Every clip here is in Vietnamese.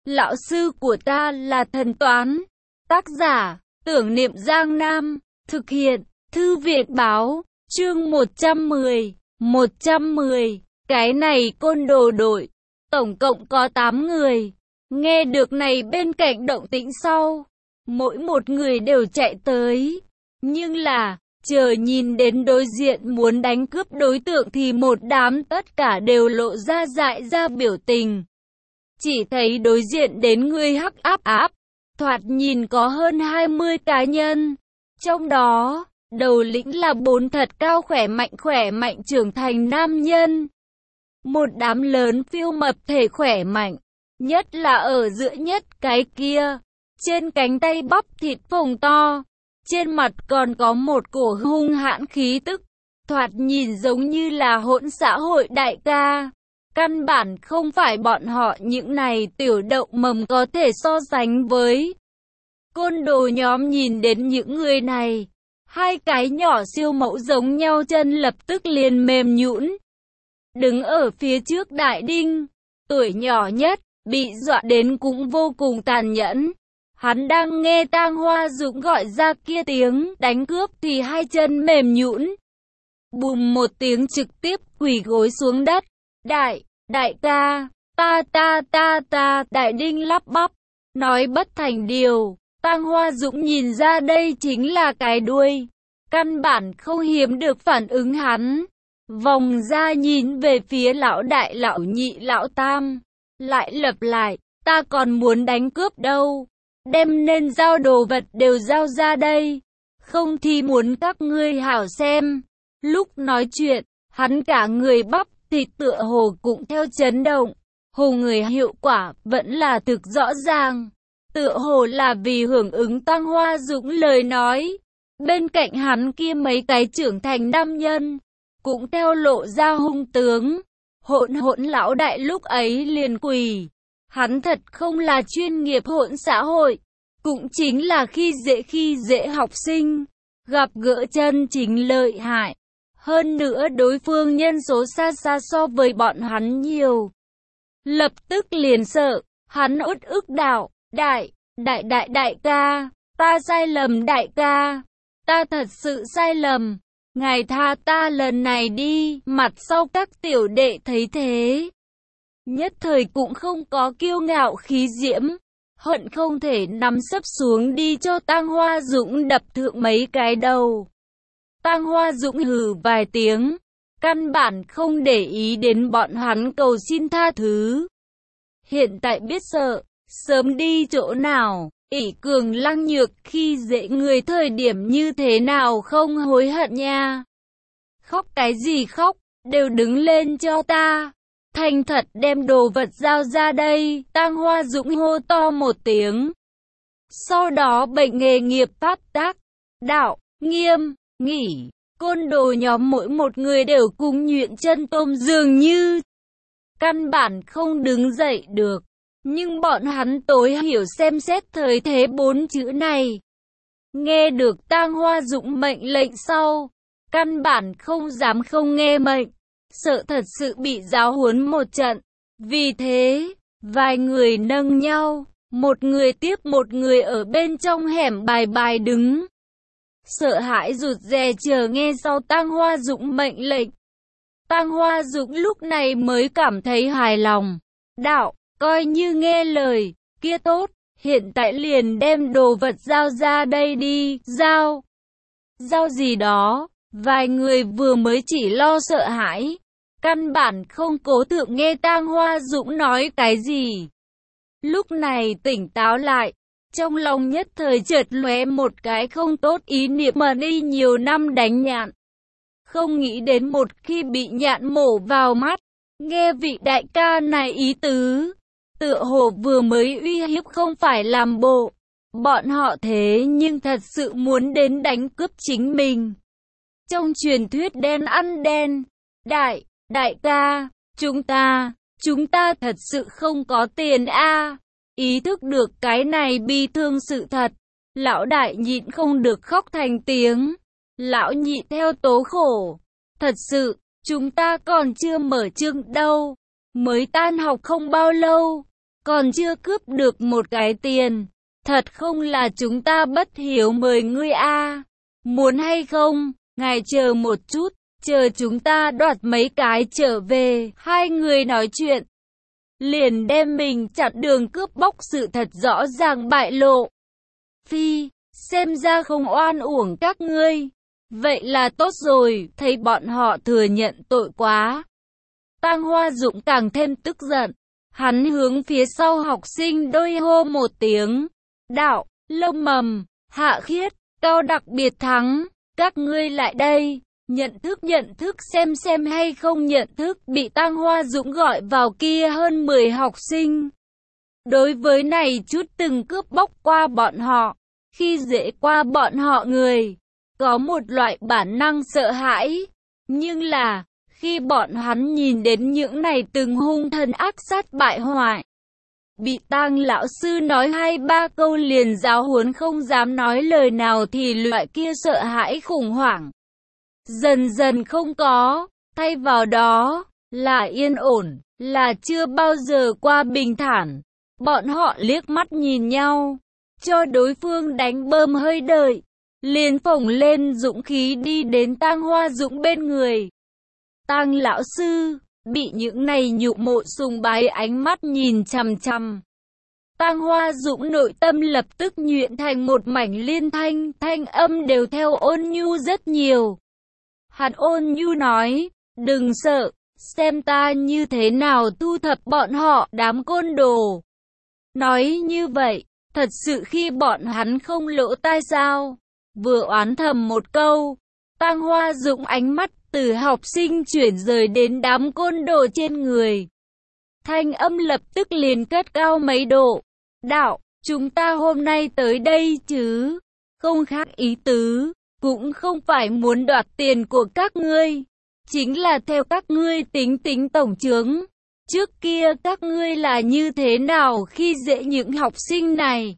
Lão sư của ta là thần toán. Tác giả, Tưởng Niệm Giang Nam. Thực hiện, Thư viện báo, chương 110. 110. Cái này côn đồ đội. Tổng cộng có 8 người. Nghe được này bên cạnh động tĩnh sau. Mỗi một người đều chạy tới. Nhưng là, chờ nhìn đến đối diện muốn đánh cướp đối tượng thì một đám tất cả đều lộ ra dại ra biểu tình. Chỉ thấy đối diện đến người hắc áp, thoạt nhìn có hơn 20 cá nhân. Trong đó, đầu lĩnh là 4 thật cao khỏe mạnh trưởng thành nam nhân. Một đám lớn phiêu mập thể khỏe mạnh, nhất là ở giữa nhất cái kia. Trên cánh tay bắp thịt phồng to, trên mặt còn có một cổ hung hãn khí tức, thoạt nhìn giống như là hỗn xã hội đại ca. Căn bản không phải bọn họ những này tiểu đậu mầm có thể so sánh với. Côn đồ nhóm nhìn đến những người này, hai cái nhỏ siêu mẫu giống nhau chân lập tức liền mềm nhũn. Đứng ở phía trước Đại Đinh, tuổi nhỏ nhất, bị dọa đến cũng vô cùng tàn nhẫn. Hắn đang nghe Tang Hoa Dũng gọi ra kia tiếng đánh cướp thì hai chân mềm nhũn. Bùm một tiếng trực tiếp quỳ gối xuống đất. Đại ca, ta, Đại Đinh lắp bắp, nói bất thành điều. Tang Hoa Dũng nhìn ra đây chính là cái đuôi. Căn bản không hiếm được phản ứng hắn. Vòng ra nhìn về phía lão đại, lão nhị, lão tam. Lại lặp lại, ta còn muốn đánh cướp đâu. Đem nên giao đồ vật đều giao ra đây. Không thì muốn các ngươi hảo xem. Lúc nói chuyện, hắn cả người bắp thịt tựa hồ cũng theo chấn động. Hồ người hiệu quả vẫn là thực rõ ràng. Tựa hồ là vì hưởng ứng Tang Hoa Dũng lời nói. Bên cạnh hắn kia mấy cái trưởng thành nam nhân cũng theo lộ ra hung tướng. Hỗn lão đại lúc ấy liền quỳ. Hắn thật không là chuyên nghiệp hỗn xã hội, cũng chính là khi dễ học sinh. Gặp gỡ chân chính lợi hại. Hơn nữa đối phương nhân số xa so với bọn hắn nhiều. Lập tức liền sợ, hắn uất ức đạo, đại ca, ta sai lầm đại ca, ta thật sự sai lầm, ngài tha ta lần này đi. Mặt sau các tiểu đệ thấy thế, nhất thời cũng không có kiêu ngạo khí diễm, hận không thể nắm sấp xuống đi cho Tang Hoa Dũng đập thượng mấy cái đầu. Tang Hoa Dũng hừ vài tiếng, căn bản không để ý đến bọn hắn cầu xin tha thứ. Hiện tại biết sợ, sớm đi chỗ nào, ỷ cường lăng nhược khi dễ người thời điểm như thế nào không hối hận nha. Khóc cái gì khóc, đều đứng lên cho ta. Thành thật đem đồ vật giao ra đây. Tang Hoa Dũng hô to một tiếng. Sau đó bệnh nghề nghiệp phát tác, đạo, nghiêm, nghỉ. Côn đồ nhóm mỗi một người đều cùng nhuyễn chân tôm dường như căn bản không đứng dậy được. Nhưng bọn hắn tối hiểu xem xét thời thế 4 chữ này. Nghe được Tang Hoa Dũng mệnh lệnh sau, căn bản không dám không nghe mệnh, sợ thật sự bị giáo huấn một trận. Vì thế, vài người nâng nhau, một người tiếp một người ở bên trong hẻm bài đứng. Sợ hãi rụt rè chờ nghe sau Tang Hoa Dũng mệnh lệnh. Tang Hoa Dũng lúc này mới cảm thấy hài lòng. Đạo, coi như nghe lời, kia tốt, hiện tại liền đem đồ vật giao ra đây đi. Giao gì đó, vài người vừa mới chỉ lo sợ hãi, căn bản không cố thượng nghe Tang Hoa Dũng nói cái gì. Lúc này tỉnh táo lại, trong lòng nhất thời chợt lóe một cái không tốt ý niệm mà đi nhiều năm đánh nhạn. Không nghĩ đến một khi bị nhạn mổ vào mắt, nghe vị đại ca này ý tứ, tựa hồ vừa mới uy hiếp không phải làm bộ. Bọn họ thế nhưng thật sự muốn đến đánh cướp chính mình. Trong truyền thuyết đen ăn đen, đại ca, chúng ta thật sự không có tiền a. Ý thức được cái này bi thương sự thật, lão đại nhịn không được khóc thành tiếng. Lão nhị theo tố khổ, thật sự, chúng ta còn chưa mở chương đâu, mới tan học không bao lâu, còn chưa cướp được một cái tiền. Thật không là chúng ta bất hiếu mời ngươi a. Muốn hay không, ngài chờ một chút, chờ chúng ta đoạt mấy cái trở về. Hai người nói chuyện, liền đem mình chặn đường cướp bóc sự thật rõ ràng bại lộ. Phi, xem ra không oan uổng các ngươi. Vậy là tốt rồi, thấy bọn họ thừa nhận tội quá. Tang Hoa Dũng càng thêm tức giận. Hắn hướng phía sau học sinh đôi hô một tiếng. Đạo, Lâm Mầm, Hạ Khiết, Cao Đặc Biệt Thắng, các ngươi lại đây. Nhận thức xem hay không nhận thức. Bị Tang Hoa Dũng gọi vào kia hơn 10 học sinh. Đối với này chút từng cướp bóc qua bọn họ, khi dễ qua bọn họ người, có một loại bản năng sợ hãi. Nhưng là, khi bọn hắn nhìn đến những này từng hung thần ác sát bại hoại, bị Tang lão sư nói 2-3 câu liền giáo huấn không dám nói lời nào thì loại kia sợ hãi khủng hoảng dần dần không có, thay vào đó là yên ổn, là chưa bao giờ qua bình thản. Bọn họ liếc mắt nhìn nhau, cho đối phương đánh bơm hơi đợi, liền phồng lên dũng khí đi đến Tang Hoa Dũng bên người. Tang lão sư, bị những này nhục mộ sùng bái ánh mắt nhìn chằm chằm. Tang Hoa Dũng nội tâm lập tức nhuyễn thành một mảnh liên thanh, thanh âm đều theo ôn nhu rất nhiều. Hắn ôn nhu nói, đừng sợ, xem ta như thế nào thu thập bọn họ đám côn đồ. Nói như vậy, thật sự khi bọn hắn không lỗ tai sao? Vừa oán thầm một câu, Tang Hoa Dũng ánh mắt từ học sinh chuyển rời đến đám côn đồ trên người. Thanh âm lập tức liền cất cao mấy độ. Đạo, chúng ta hôm nay tới đây chứ, không khác ý tứ, cũng không phải muốn đoạt tiền của các ngươi, chính là theo các ngươi tính tổng chướng. Trước kia các ngươi là như thế nào khi dễ những học sinh này?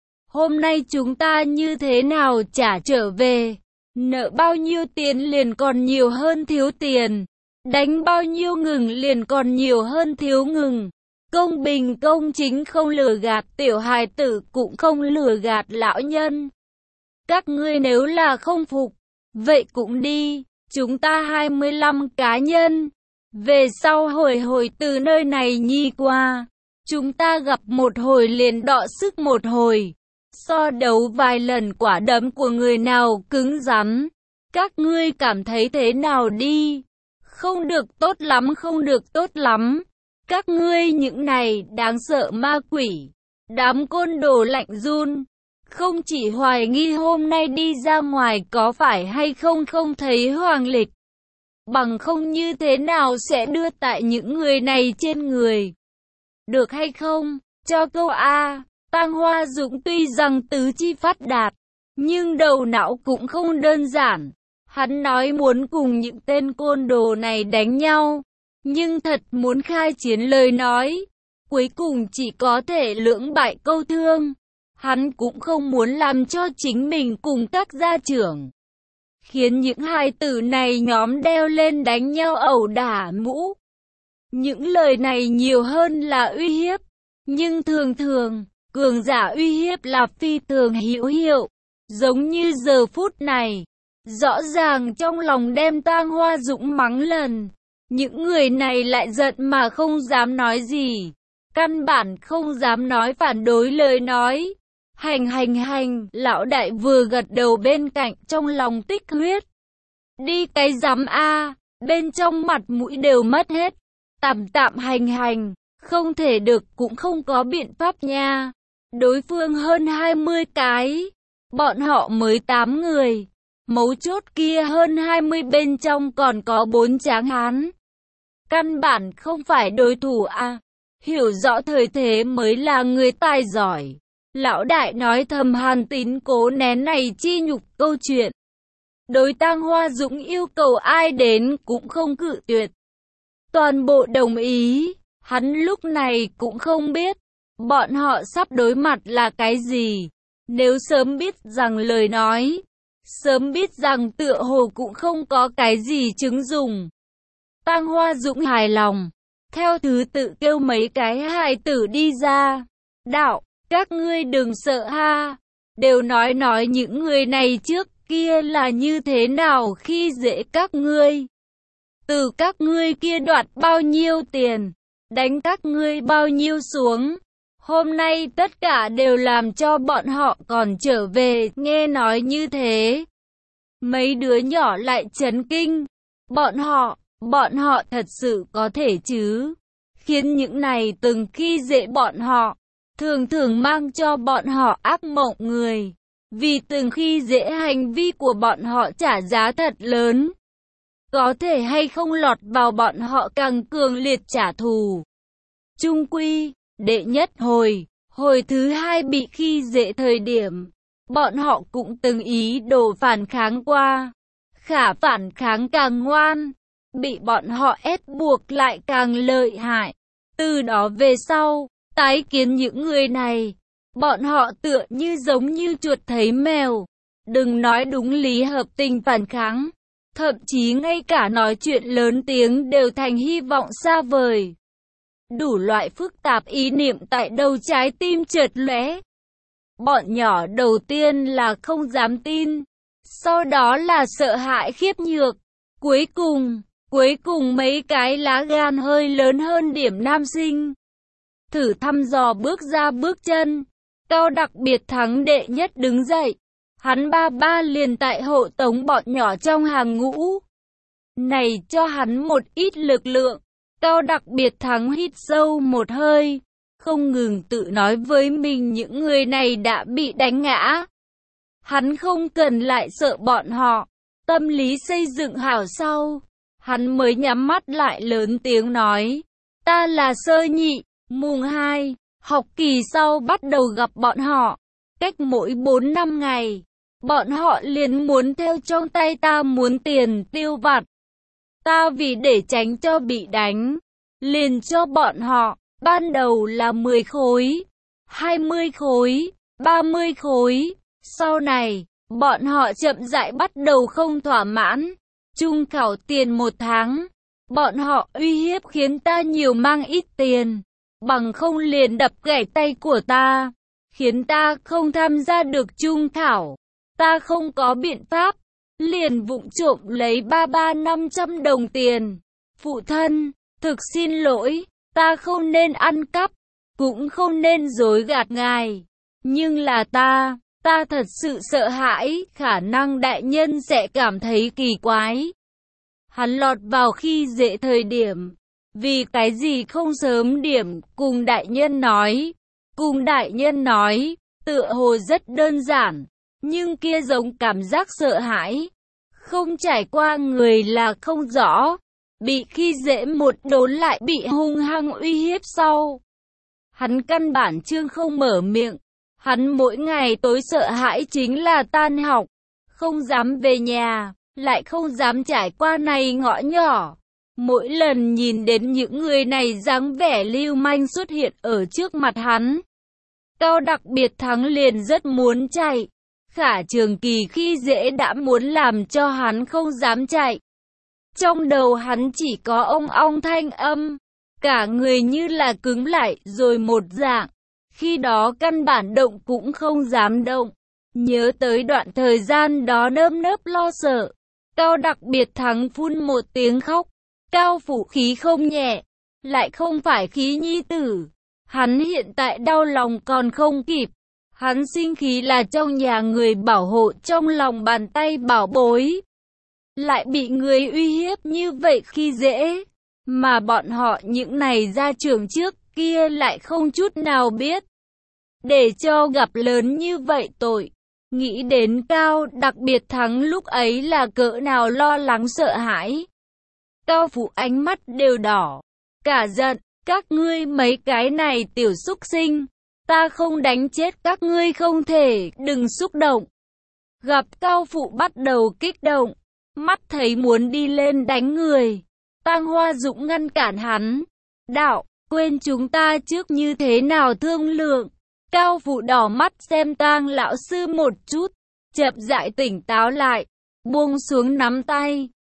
Hôm nay chúng ta như thế nào trả trở về? Nợ bao nhiêu tiền liền còn nhiều hơn thiếu tiền, đánh bao nhiêu ngừng liền còn nhiều hơn thiếu ngừng. Công bình công chính không lừa gạt tiểu hài tử cũng không lừa gạt lão nhân. Các ngươi nếu là không phục, vậy cũng đi, chúng ta 25 cá nhân. Về sau hồi từ nơi này nhi qua, chúng ta gặp một hồi liền đọ sức một hồi. So đấu vài lần quả đấm của người nào cứng rắn. Các ngươi cảm thấy thế nào đi? Không được tốt lắm, không được tốt lắm. Các ngươi những này đáng sợ ma quỷ, đám côn đồ lạnh run. Không chỉ hoài nghi hôm nay đi ra ngoài có phải hay không không thấy hoàng lịch. Bằng không như thế nào sẽ đưa tại những người này trên người. Được hay không? Cho câu A. Tang Hoa Dũng tuy rằng tứ chi phát đạt, nhưng đầu não cũng không đơn giản. Hắn nói muốn cùng những tên côn đồ này đánh nhau, nhưng thật muốn khai chiến lời nói, cuối cùng chỉ có thể lưỡng bại câu thương. Hắn cũng không muốn làm cho chính mình cùng các gia trưởng, khiến những hài tử này nhóm đeo lên đánh nhau ẩu đả mũ. Những lời này nhiều hơn là uy hiếp, nhưng thường thường, cường giả uy hiếp là phi thường hữu hiệu, giống như giờ phút này. Rõ ràng trong lòng đem Tang Hoa Dũng mắng lần, những người này lại giận mà không dám nói gì, căn bản không dám nói phản đối lời nói. Hành, lão đại vừa gật đầu bên cạnh trong lòng tích huyết. Đi cái rắm a, bên trong mặt mũi đều mất hết. Tạm hành, không thể được cũng không có biện pháp nha. Đối phương hơn 20 cái, bọn họ mới 8 người. Mấu chốt kia hơn 20 bên trong còn có 4 tráng hán. Căn bản không phải đối thủ a. Hiểu rõ thời thế mới là người tài giỏi. Lão đại nói thầm Hàn Tín cố nén này chi nhục câu chuyện. Đối Tang Hoa Dũng yêu cầu ai đến cũng không cự tuyệt. Toàn bộ đồng ý, hắn lúc này cũng không biết, bọn họ sắp đối mặt là cái gì. Nếu sớm biết rằng lời nói, sớm biết rằng tựa hồ cũng không có cái gì chứng dùng. Tang Hoa Dũng hài lòng, theo thứ tự kêu mấy cái hài tử đi ra. Đạo, các ngươi đừng sợ ha, đều nói những người này trước kia là như thế nào khi dễ các ngươi. Từ các ngươi kia đoạt bao nhiêu tiền, đánh các ngươi bao nhiêu xuống. Hôm nay tất cả đều làm cho bọn họ còn trở về, nghe nói như thế. Mấy đứa nhỏ lại chấn kinh. Bọn họ thật sự có thể chứ. Khiến những này từng khi dễ bọn họ, thường thường mang cho bọn họ ác mộng người. Vì từng khi dễ hành vi của bọn họ trả giá thật lớn. Có thể hay không lọt vào bọn họ càng cường liệt trả thù. Chung quy, đệ nhất hồi thứ hai bị khi dễ thời điểm, bọn họ cũng từng ý đồ phản kháng qua. Khả phản kháng càng ngoan, bị bọn họ ép buộc lại càng lợi hại. Từ đó về sau, tái kiến những người này, bọn họ tựa như giống như chuột thấy mèo. Đừng nói đúng lý hợp tình phản kháng, thậm chí ngay cả nói chuyện lớn tiếng đều thành hy vọng xa vời. Đủ loại phức tạp ý niệm tại đầu trái tim chợt lóe. Bọn nhỏ đầu tiên là không dám tin, sau đó là sợ hãi khiếp nhược, cuối cùng mấy cái lá gan hơi lớn hơn điểm nam sinh. Thử thăm dò bước ra bước chân, Cao Đặc Biệt Thắng đệ nhất đứng dậy, hắn ba liền tại hộ tống bọn nhỏ trong hàng ngũ. Này cho hắn một ít lực lượng. Cao Đặc Biệt Thắng hít sâu một hơi, không ngừng tự nói với mình những người này đã bị đánh ngã. Hắn không cần lại sợ bọn họ, tâm lý xây dựng hảo sau. Hắn mới nhắm mắt lại lớn tiếng nói, ta là Sơ Nhị, mùng 2, học kỳ sau bắt đầu gặp bọn họ. Cách mỗi 4-5 ngày, bọn họ liền muốn theo trong tay ta muốn tiền tiêu vặt. Ta vì để tránh cho bị đánh, liền cho bọn họ, ban đầu là 10 khối, 20 khối, 30 khối. Sau này, bọn họ chậm rãi bắt đầu không thỏa mãn. Trung khảo tiền 1 tháng, bọn họ uy hiếp khiến ta nhiều mang ít tiền, bằng không liền đập gãy tay của ta, khiến ta không tham gia được trung khảo. Ta không có biện pháp, liền vụng trộm lấy 500 đồng tiền. Phụ thân, thực xin lỗi, ta không nên ăn cắp, cũng không nên dối gạt ngài. Nhưng là ta thật sự sợ hãi, khả năng đại nhân sẽ cảm thấy kỳ quái. Hắn lọt vào khi dễ thời điểm, vì cái gì không sớm điểm cùng đại nhân nói. Cùng đại nhân nói, tựa hồ rất đơn giản, nhưng kia giống cảm giác sợ hãi. Không trải qua người là không rõ, bị khi dễ một đốn lại bị hung hăng uy hiếp sau. Hắn căn bản chương không mở miệng, hắn mỗi ngày tối sợ hãi chính là tan học, không dám về nhà, lại không dám trải qua này ngõ nhỏ. Mỗi lần nhìn đến những người này dáng vẻ lưu manh xuất hiện ở trước mặt hắn, Cao Đặc Biệt Thắng liền rất muốn chạy. Khả Trường Kỳ khi dễ đã muốn làm cho hắn không dám chạy. Trong đầu hắn chỉ có ông ong thanh âm, cả người như là cứng lại rồi một dạng. Khi đó căn bản động cũng không dám động. Nhớ tới đoạn thời gian đó nơm nớp lo sợ, Cao Đặc Biệt Thắng phun một tiếng khóc. Cao Phủ khí không nhẹ, lại không phải khí nhi tử. Hắn hiện tại đau lòng còn không kịp. Hắn sinh khí là trong nhà người bảo hộ trong lòng bàn tay bảo bối, lại bị người uy hiếp như vậy khi dễ, mà bọn họ những này ra trường trước kia lại không chút nào biết. Để cho gặp lớn như vậy tội, nghĩ đến Cao Đặc Biệt Thắng lúc ấy là cỡ nào lo lắng sợ hãi. Cao Phủ ánh mắt đều đỏ, cả giận, các ngươi mấy cái này tiểu xúc sinh. Ta không đánh chết các ngươi không thể, đừng xúc động. Gặp Cao Phụ bắt đầu kích động, mắt thấy muốn đi lên đánh người. Tang Hoa Dũng ngăn cản hắn. Đạo, quên chúng ta trước như thế nào thương lượng. Cao Phụ đỏ mắt xem Tang lão sư một chút, chậm rãi tỉnh táo lại, buông xuống nắm tay.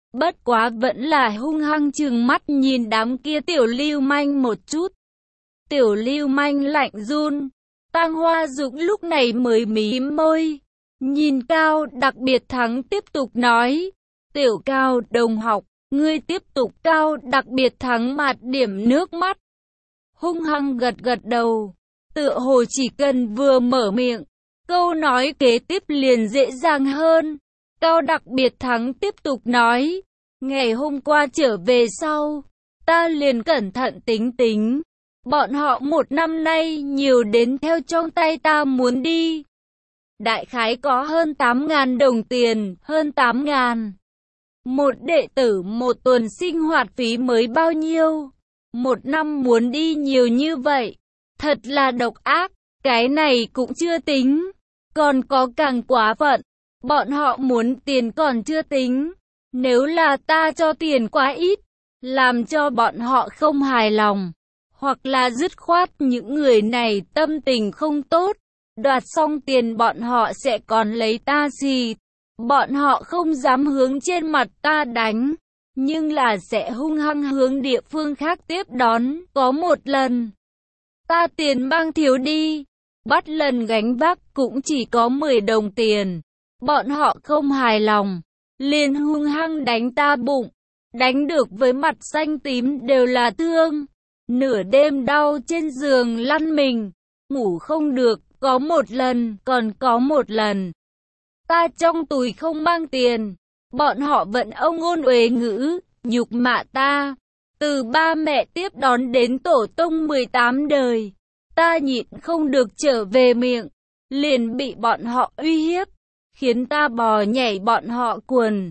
Bất quá vẫn là hung hăng trừng mắt nhìn đám kia tiểu lưu manh một chút. Tiểu lưu manh lạnh run. Tang Hoa Dũng lúc này mới mím môi. Nhìn Cao Đặc Biệt Thắng tiếp tục nói. Tiểu Cao đồng học, ngươi tiếp tục. Cao Đặc Biệt Thắng mạt điểm nước mắt. Hung hăng gật gật đầu. Tựa hồ chỉ cần vừa mở miệng, câu nói kế tiếp liền dễ dàng hơn. Cao Đặc Biệt Thắng tiếp tục nói. Ngày hôm qua trở về sau, ta liền cẩn thận tính tính. Bọn họ một năm nay nhiều đến theo trong tay ta muốn đi. Đại khái có hơn 8.000 đồng tiền, hơn 8.000. Một đệ tử một tuần sinh hoạt phí mới bao nhiêu? Một năm muốn đi nhiều như vậy. Thật là độc ác, cái này cũng chưa tính. Còn có càng quá phận, bọn họ muốn tiền còn chưa tính. Nếu là ta cho tiền quá ít, làm cho bọn họ không hài lòng. Hoặc là dứt khoát những người này tâm tình không tốt, đoạt xong tiền bọn họ sẽ còn lấy ta xì. Bọn họ không dám hướng trên mặt ta đánh, nhưng là sẽ hung hăng hướng địa phương khác tiếp đón. Có một lần, ta tiền mang thiếu đi, bắt lần gánh vác cũng chỉ có 10 đồng tiền. Bọn họ không hài lòng, liền hung hăng đánh ta bụng, đánh được với mặt xanh tím đều là thương. Nửa đêm đau trên giường lăn mình, ngủ không được. Có một lần, còn có một lần, ta trong túi không mang tiền, bọn họ vẫn ông ngôn uế ngữ, nhục mạ ta. Từ ba mẹ tiếp đón đến tổ tông 18 đời, ta nhịn không được trở về miệng, liền bị bọn họ uy hiếp, khiến ta bò nhảy bọn họ quần.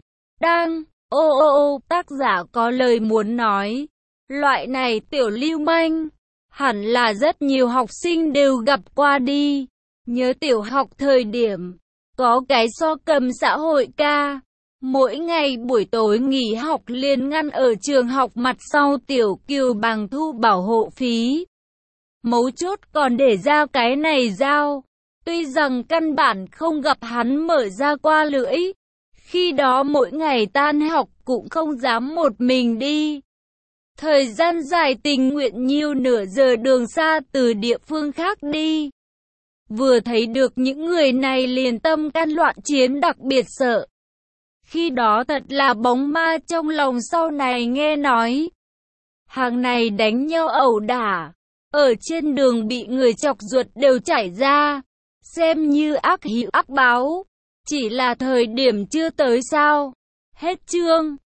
Tác giả có lời muốn nói, loại này tiểu lưu manh, hẳn là rất nhiều học sinh đều gặp qua đi. Nhớ tiểu học thời điểm, có cái so cầm xã hội ca. Mỗi ngày buổi tối nghỉ học liền ngăn ở trường học mặt sau tiểu kiều bằng thu bảo hộ phí. Mấu chốt còn để ra cái này giao. Tuy rằng căn bản không gặp hắn mở ra qua lưỡi. Khi đó mỗi ngày tan học cũng không dám một mình đi. Thời gian dài tình nguyện nhiều nửa giờ đường xa từ địa phương khác đi. Vừa thấy được những người này liền tâm can loạn chiến đặc biệt sợ. Khi đó thật là bóng ma trong lòng. Sau này nghe nói, hàng này đánh nhau ẩu đả, ở trên đường bị người chọc ruột đều chảy ra, xem như ác hữu ác báo. Chỉ là thời điểm chưa tới sao. Hết chương.